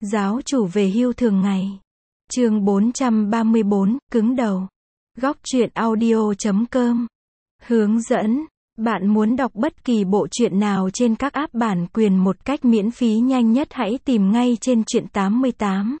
Giáo chủ về hưu thường ngày. Chương 434, cứng đầu. Góc truyện audio.com. Hướng dẫn. Bạn muốn đọc bất kỳ bộ truyện nào trên các app bản quyền một cách miễn phí nhanh nhất, hãy tìm ngay trên Truyện 88.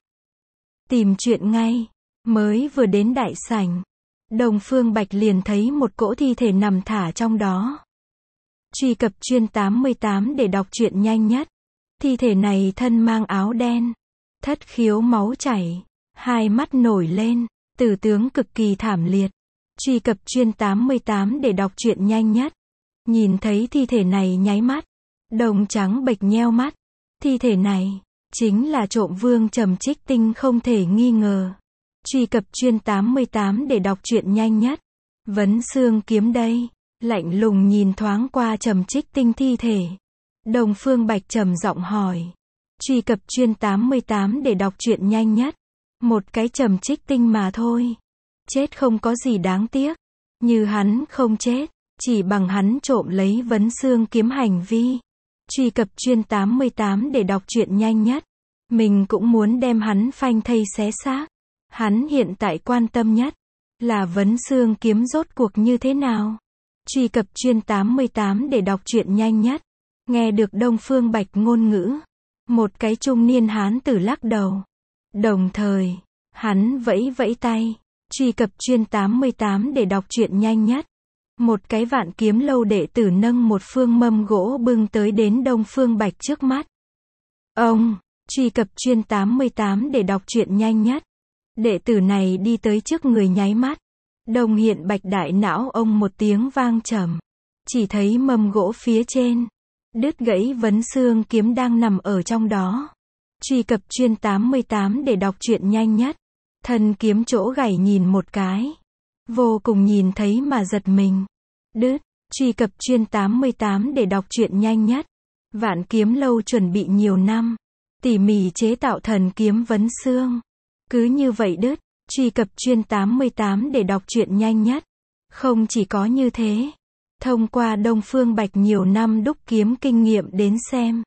Tìm truyện ngay. Mới vừa đến đại sảnh, Đông Phương Bạch liền thấy một cỗ thi thể nằm thả trong đó. Truy cập Truyện 88 để đọc truyện nhanh nhất. Thi thể này thân mang áo đen, thất khiếu máu chảy, hai mắt nổi lên, tử tướng cực kỳ thảm liệt. Truy cập Truyện 88 để đọc truyện nhanh nhất. Nhìn thấy thi thể này nháy mắt, Đồng Trắng bệch nheo mắt. Thi thể này chính là trộm vương Trầm Trích Tinh không thể nghi ngờ. Truy cập Truyện 88 để đọc truyện nhanh nhất. Vấn Xương Kiếm đây. Lạnh lùng nhìn thoáng qua Trầm Trích Tinh thi thể, Đông Phương Bạch trầm giọng hỏi. Truy cập Truyện 88 để đọc truyện nhanh nhất. Một cái Trầm Trích Tinh mà thôi, chết không có gì đáng tiếc. Như hắn không chết, chỉ bằng hắn trộm lấy Vấn Xương Kiếm hành vi. Truy cập Truyện 88 để đọc truyện nhanh nhất. Mình cũng muốn đem hắn phanh thây xé xác. Hắn hiện tại quan tâm nhất là Vấn Xương Kiếm rốt cuộc như thế nào. Truy cập Truyện 88 để đọc truyện nhanh nhất. Nghe được Đông Phương Bạch ngôn ngữ, một cái trung niên hán tử lắc đầu. Đồng thời, hắn vẫy vẫy tay. Truy cập Truyện 88 để đọc truyện nhanh nhất. Một cái Vạn Kiếm lâu đệ tử nâng một phương mâm gỗ bưng tới đến Đông Phương Bạch trước mắt. Ông, truy cập Truyện 88 để đọc truyện nhanh nhất. Đệ tử này đi tới trước người nháy mắt. Đồng Hiện Bạch đại não ông một tiếng vang trầm. Chỉ thấy mâm gỗ phía trên đứt gãy Vấn Xương Kiếm đang nằm ở trong đó. Truy cập Truyện 88 để đọc truyện nhanh nhất. Thân kiếm chỗ gãy nhìn một cái, vô cùng nhìn thấy mà giật mình. Đứt. Truy cập Truyện 88 để đọc truyện nhanh nhất. Vạn Kiếm lâu chuẩn bị nhiều năm, tỉ mỉ chế tạo thần kiếm Vấn Xương, cứ như vậy đứt. Truy cập Truyện 88 để đọc truyện nhanh nhất. Không chỉ có như thế, thông qua Đông Phương Bạch nhiều năm đúc kiếm kinh nghiệm đến xem,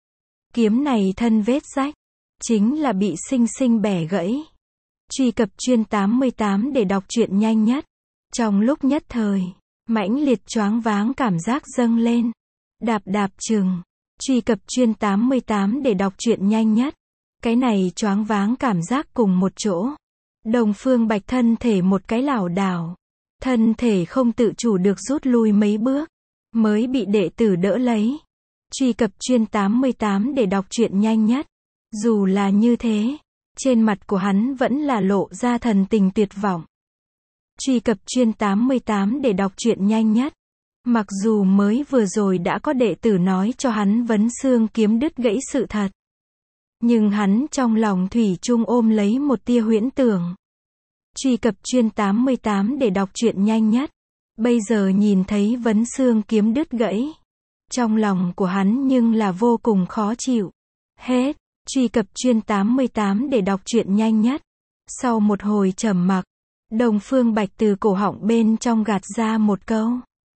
kiếm này thân vết rách, chính là bị sinh sinh bẻ gãy. Truy cập Truyện 88 để đọc truyện nhanh nhất. Trong lúc nhất thời, mãnh liệt choáng váng cảm giác dâng lên. Đạp đạp chừng. Truy cập Truyện 88 để đọc truyện nhanh nhất. Cái này choáng váng cảm giác cùng một chỗ, Đông Phương Bạch thân thể một cái lảo đảo, thân thể không tự chủ được rút lui mấy bước, mới bị đệ tử đỡ lấy. Truy cập Truyện 88 để đọc truyện nhanh nhất. Dù là như thế, trên mặt của hắn vẫn là lộ ra thần tình tuyệt vọng. Truy cập Truyện 88 để đọc truyện nhanh nhất. Mặc dù mới vừa rồi đã có đệ tử nói cho hắn Vấn Xương Kiếm đứt gãy sự thật, nhưng hắn trong lòng thủy chung ôm lấy một tia huyễn tưởng. Truy cập Truyện 88 để đọc truyện nhanh nhất. Bây giờ nhìn thấy Vấn Xương Kiếm đứt gãy, trong lòng của hắn nhưng là vô cùng khó chịu. Hết. Truy cập Truyện 88 để đọc truyện nhanh nhất. Sau một hồi trầm mặc, Đông Phương Bạch từ cổ họng bên trong gạt ra một câu.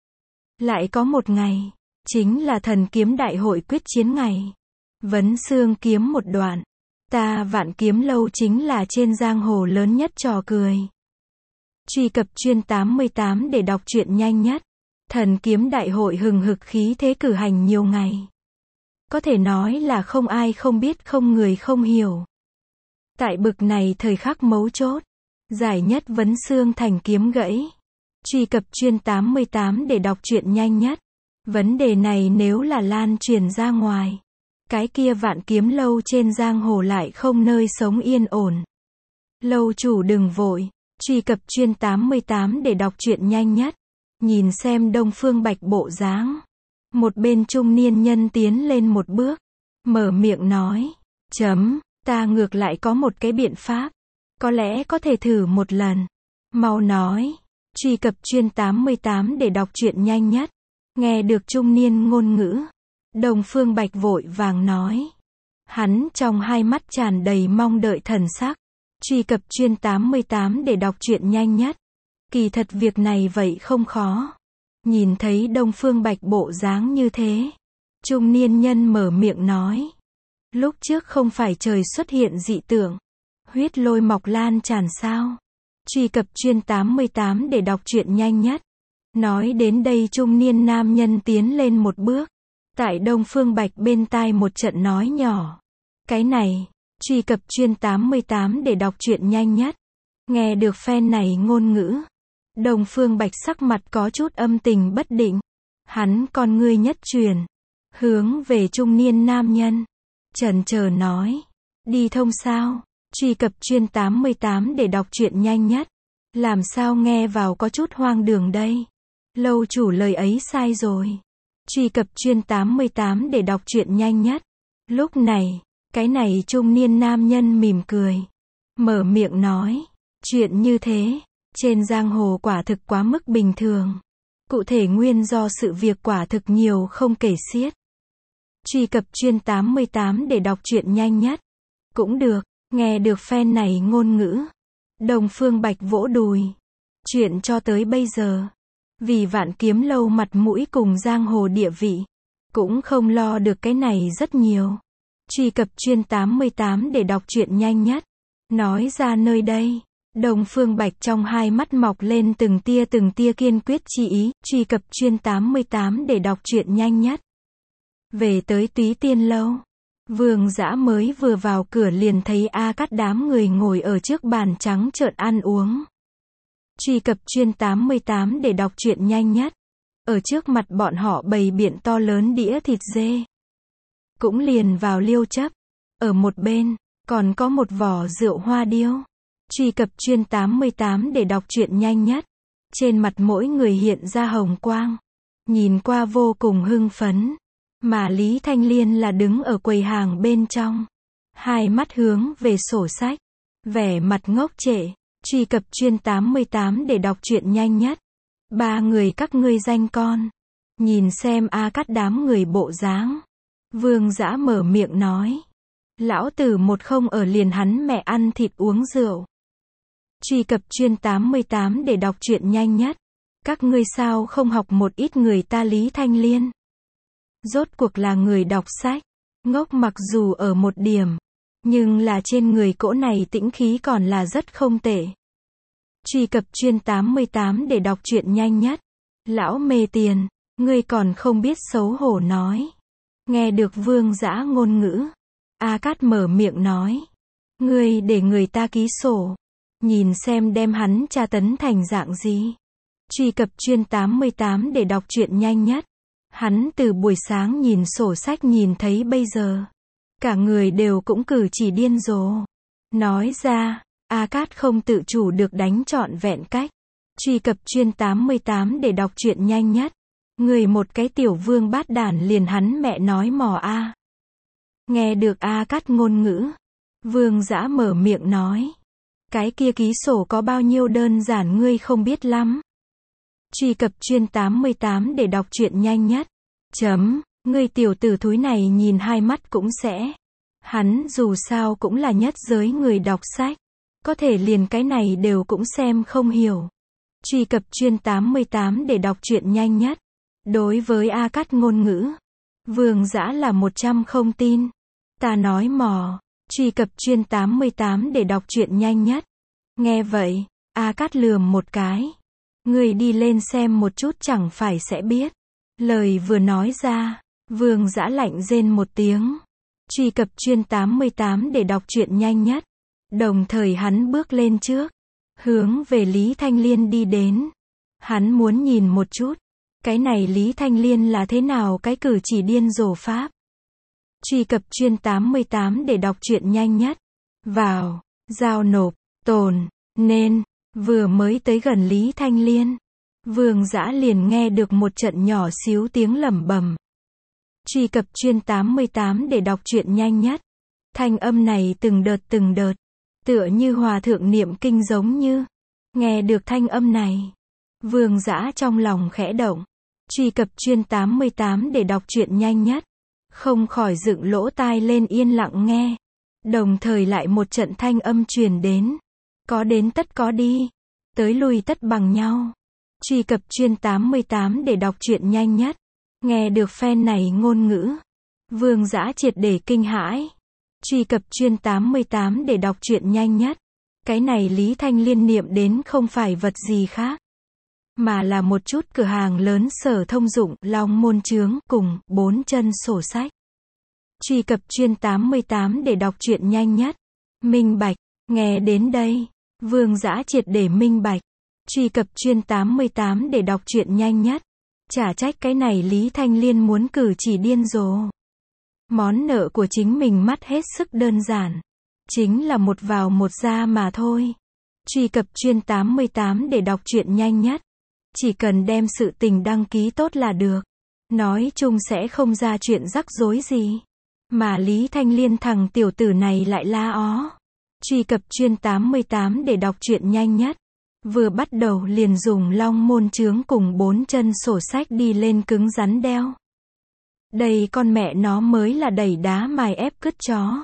Lại có một ngày, chính là thần kiếm đại hội quyết chiến ngày. Vấn Xương Kiếm một đoạn, ta Vạn Kiếm lâu chính là trên giang hồ lớn nhất trò cười. Truy cập Truyện 88 để đọc truyện nhanh nhất. Thần kiếm đại hội hừng hực khí thế cử hành nhiều ngày, có thể nói là không ai không biết, không người không hiểu. Tại bực này thời khắc mấu chốt, giải nhất Vấn Xương thành kiếm gãy. Truy cập Truyện 88 để đọc truyện nhanh nhất. Vấn đề này nếu là lan truyền ra ngoài, cái kia Vạn Kiếm lâu trên giang hồ lại không nơi sống yên ổn. Lâu chủ đừng vội. Truy cập Truyện 88 để đọc truyện nhanh nhất. Nhìn xem Đông Phương Bạch bộ dáng, một bên trung niên nhân tiến lên một bước, mở miệng nói. Ta ngược lại có một cái biện pháp, có lẽ có thể thử một lần. Mau nói. Truy cập Truyện 88 để đọc truyện nhanh nhất. Nghe được trung niên ngôn ngữ, Đông Phương Bạch vội vàng nói. Hắn trong hai mắt tràn đầy mong đợi thần sắc. Truy cập Truyện 88 để đọc truyện nhanh nhất. Kỳ thật việc này vậy không khó. Nhìn thấy Đông Phương Bạch bộ dáng như thế, trung niên nhân mở miệng nói. Lúc trước không phải trời xuất hiện dị tượng, huyết lôi mọc lan tràn sao? Truy cập Truyện 88 để đọc truyện nhanh nhất. Nói đến đây trung niên nam nhân tiến lên một bước. Tại Đông Phương Bạch bên tai một trận nói nhỏ. Cái này, truy cập Truyện 88 để đọc truyện nhanh nhất. Nghe được phen này ngôn ngữ, Đông Phương Bạch sắc mặt có chút âm tình bất định. Hắn con ngươi nhất chuyển, hướng về trung niên nam nhân, chần chờ nói, đi thông sao? Truy cập Truyện 88 để đọc truyện nhanh nhất. Làm sao nghe vào có chút hoang đường đây? Lâu chủ lời ấy sai rồi. Truy cập Truyện 88 để đọc truyện nhanh nhất. Lúc này, cái này trung niên nam nhân mỉm cười, mở miệng nói, chuyện như thế, trên giang hồ quả thực quá mức bình thường. Cụ thể nguyên do sự việc quả thực nhiều không kể xiết. Truy cập Truyện 88 để đọc truyện nhanh nhất. Cũng được, nghe được phen này ngôn ngữ, Đông Phương Bạch vỗ đùi. Chuyện cho tới bây giờ, vì Vạn Kiếm Lâu mặt mũi cùng giang hồ địa vị, cũng không lo được cái này rất nhiều. Truy cập Truyện 88 để đọc truyện nhanh nhất. Nói ra nơi đây, Đông Phương Bạch trong hai mắt mọc lên từng tia kiên quyết chi ý. Truy cập Truyện 88 để đọc truyện nhanh nhất. Về tới Túy Tiên Lâu, Vương Dã mới vừa vào cửa liền thấy A Cát đám người ngồi ở trước bàn trắng trợn ăn uống. Truy cập Truyện 88 để đọc truyện nhanh nhất. Ở trước mặt bọn họ bày biện to lớn đĩa thịt dê. Cũng liền vào liêu chấp. Ở một bên, còn có một vỏ rượu hoa điêu. Truy cập Truyện 88 để đọc truyện nhanh nhất. Trên mặt mỗi người hiện ra hồng quang. Nhìn qua vô cùng hưng phấn. Mà Lý Thanh Liên là đứng ở quầy hàng bên trong. Hai mắt hướng về sổ sách. Vẻ mặt ngốc trệ. Truy cập Truyện 88 để đọc truyện nhanh nhất. Ba người các ngươi danh con. Nhìn xem A Cát đám người bộ dáng. Vương Dã mở miệng nói. Lão tử một không ở liền hắn mẹ ăn thịt uống rượu. Truy cập Truyện 88 để đọc truyện nhanh nhất. Các ngươi sao không học một ít người ta Lý Thanh Liên? Rốt cuộc là người đọc sách. Ngốc mặc dù ở một điểm. Nhưng là trên người cỗ này tĩnh khí còn là rất không tệ. Truy cập Truyện 88 để đọc truyện nhanh nhất. Lão mê tiền, ngươi còn không biết xấu hổ nói. Nghe được Vương Dã ngôn ngữ, A Cát mở miệng nói. Ngươi để người ta ký sổ. Nhìn xem đem hắn tra tấn thành dạng gì. Truy cập Truyện 88 để đọc truyện nhanh nhất. Hắn từ buổi sáng nhìn sổ sách nhìn thấy bây giờ. Cả người đều cũng cử chỉ điên rồ. Nói ra, A Cát không tự chủ được đánh trọn vẹn cách. Truy cập Truyện 88 để đọc truyện nhanh nhất. Người một cái tiểu vương bát đản liền hắn mẹ nói mò a. Nghe được A Cát ngôn ngữ, Vương Dã mở miệng nói. Cái kia ký sổ có bao nhiêu đơn giản ngươi không biết lắm. Truy cập Truyện 88 để đọc truyện nhanh nhất. Ngươi tiểu tử thúi này nhìn hai mắt cũng sẽ. Hắn dù sao cũng là nhất giới người đọc sách. Có thể liền cái này đều cũng xem không hiểu. Truy cập Truyện 88 để đọc truyện nhanh nhất. Đối với A Cát ngôn ngữ, Vương Dã là 100 không tin. Ta nói mò. Truy cập Truyện 88 để đọc truyện nhanh nhất. Nghe vậy, A Cát lườm một cái. Ngươi đi lên xem một chút chẳng phải sẽ biết. Lời vừa nói ra, Vương Dã lạnh rên một tiếng. Truy cập Truyện 88 để đọc truyện nhanh nhất. Đồng thời hắn bước lên trước, hướng về Lý Thanh Liên đi đến. Hắn muốn nhìn một chút, cái này Lý Thanh Liên là thế nào cái cử chỉ điên rồ pháp. Truy cập Truyện 88 để đọc truyện nhanh nhất. Vào, giao nộp, tồn, nên, vừa mới tới gần Lý Thanh Liên, Vương Dã liền nghe được một trận nhỏ xíu tiếng lẩm bẩm. Truy cập Truyện 88 để đọc truyện nhanh nhất. Thanh âm này từng đợt, tựa như hòa thượng niệm kinh giống như. Nghe được thanh âm này, Vương Dã trong lòng khẽ động. Truy cập Truyện 88 để đọc truyện nhanh nhất. Không khỏi dựng lỗ tai lên yên lặng nghe. Đồng thời lại một trận thanh âm truyền đến. Có đến tất có đi. Tới lui tất bằng nhau. Truy cập Truyện 88 để đọc truyện nhanh nhất. Nghe được phen này ngôn ngữ, Vương Dã triệt để kinh hãi. Truy cập chuyên 88 để đọc truyện nhanh nhất. Cái này Lý Thanh Liên niệm đến không phải vật gì khác, mà là một chút cửa hàng lớn Sở Thông Dụng, Long Môn Chướng, cùng 4 chân sổ sách. Truy cập chuyên 88 để đọc truyện nhanh nhất. Minh bạch, nghe đến đây, Vương Dã triệt để minh bạch. Truy cập chuyên 88 để đọc truyện nhanh nhất. Chả trách cái này Lý Thanh Liên muốn cử chỉ điên rồ. Món nợ của chính mình mắt hết sức đơn giản, chính là một vào một ra mà thôi. Truy cập chuyên 88 để đọc truyện nhanh nhất. Chỉ cần đem sự tình đăng ký tốt là được. Nói chung sẽ không ra chuyện rắc rối gì. Mà Lý Thanh Liên thằng tiểu tử này lại la ó. Truy cập chuyên 88 để đọc truyện nhanh nhất. Vừa bắt đầu liền dùng Long Môn Chướng cùng 4 chân sổ sách đi lên cứng rắn đeo. Đây con mẹ nó mới là đẩy đá mài ép cứt chó.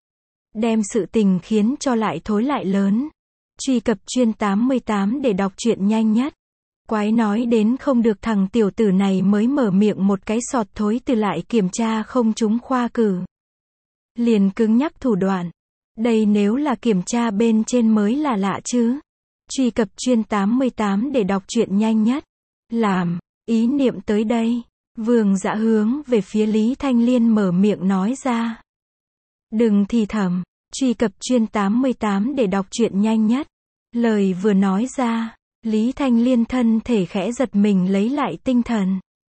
Đem sự tình khiến cho lại thối lại lớn. Truy cập chuyên 88 để đọc truyện nhanh nhất. Quái nói đến không được, thằng tiểu tử này mới mở miệng một cái sọt thối từ lại kiểm tra không trúng khoa cử. Liền cứng nhắc thủ đoạn. Đây nếu là kiểm tra bên trên mới là lạ chứ. Truy cập chuyên 88 để đọc truyện nhanh nhất. Làm, ý niệm tới đây, Vương Dã hướng về phía Lý Thanh Liên mở miệng nói ra. Đừng thì thầm. Truy cập chuyên 88 để đọc truyện nhanh nhất. Lời vừa nói ra, Lý Thanh Liên thân thể khẽ giật mình lấy lại tinh thần.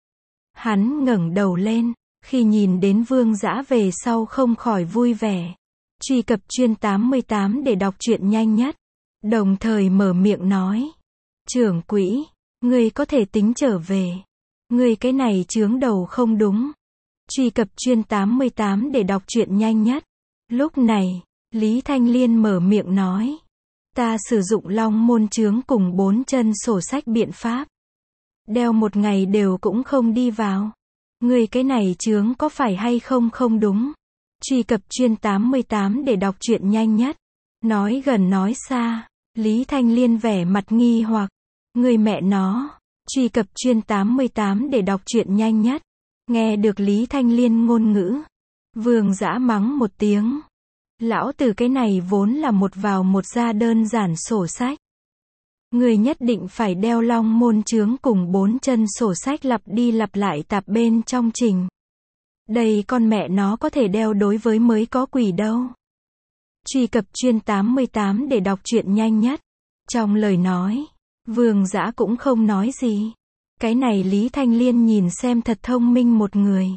Hắn ngẩng đầu lên, khi nhìn đến Vương Dã về sau không khỏi vui vẻ. Truy cập chuyên 88 để đọc truyện nhanh nhất. Đồng thời mở miệng nói. Trưởng quỹ, ngươi có thể tính trở về. Ngươi cái này chướng đầu không đúng. Truy cập chuyên 88 để đọc truyện nhanh nhất. Lúc này, Lý Thanh Liên mở miệng nói. Ta sử dụng Long Môn Chướng cùng 4 chân sổ sách biện pháp. Đeo một ngày đều cũng không đi vào. Ngươi cái này chướng có phải hay không không đúng. Truy cập chuyên 88 để đọc truyện nhanh nhất. Nói gần nói xa, Lý Thanh Liên vẻ mặt nghi hoặc. Ngươi mẹ nó. Truy cập chuyên 88 để đọc truyện nhanh nhất. Nghe được Lý Thanh Liên ngôn ngữ, Vương Dã mắng một tiếng. Lão tử cái này vốn là một vào một ra đơn giản sổ sách. Người nhất định phải đeo Long Môn Chướng cùng 4 chân sổ sách lặp đi lặp lại tạp bên trong trình. Đây con mẹ nó có thể đeo đối với mới có quỷ đâu. Truy cập chuyên 88 để đọc truyện nhanh nhất. Trong lời nói, Vương Dã cũng không nói gì. Cái này Lý Thanh Liên nhìn xem thật thông minh một người.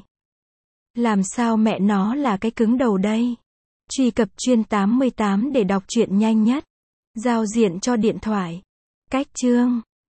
Làm sao mẹ nó là cái cứng đầu đây? Truy cập chuyên 88 để đọc truyện nhanh nhất. Giao diện cho điện thoại. Cách chương.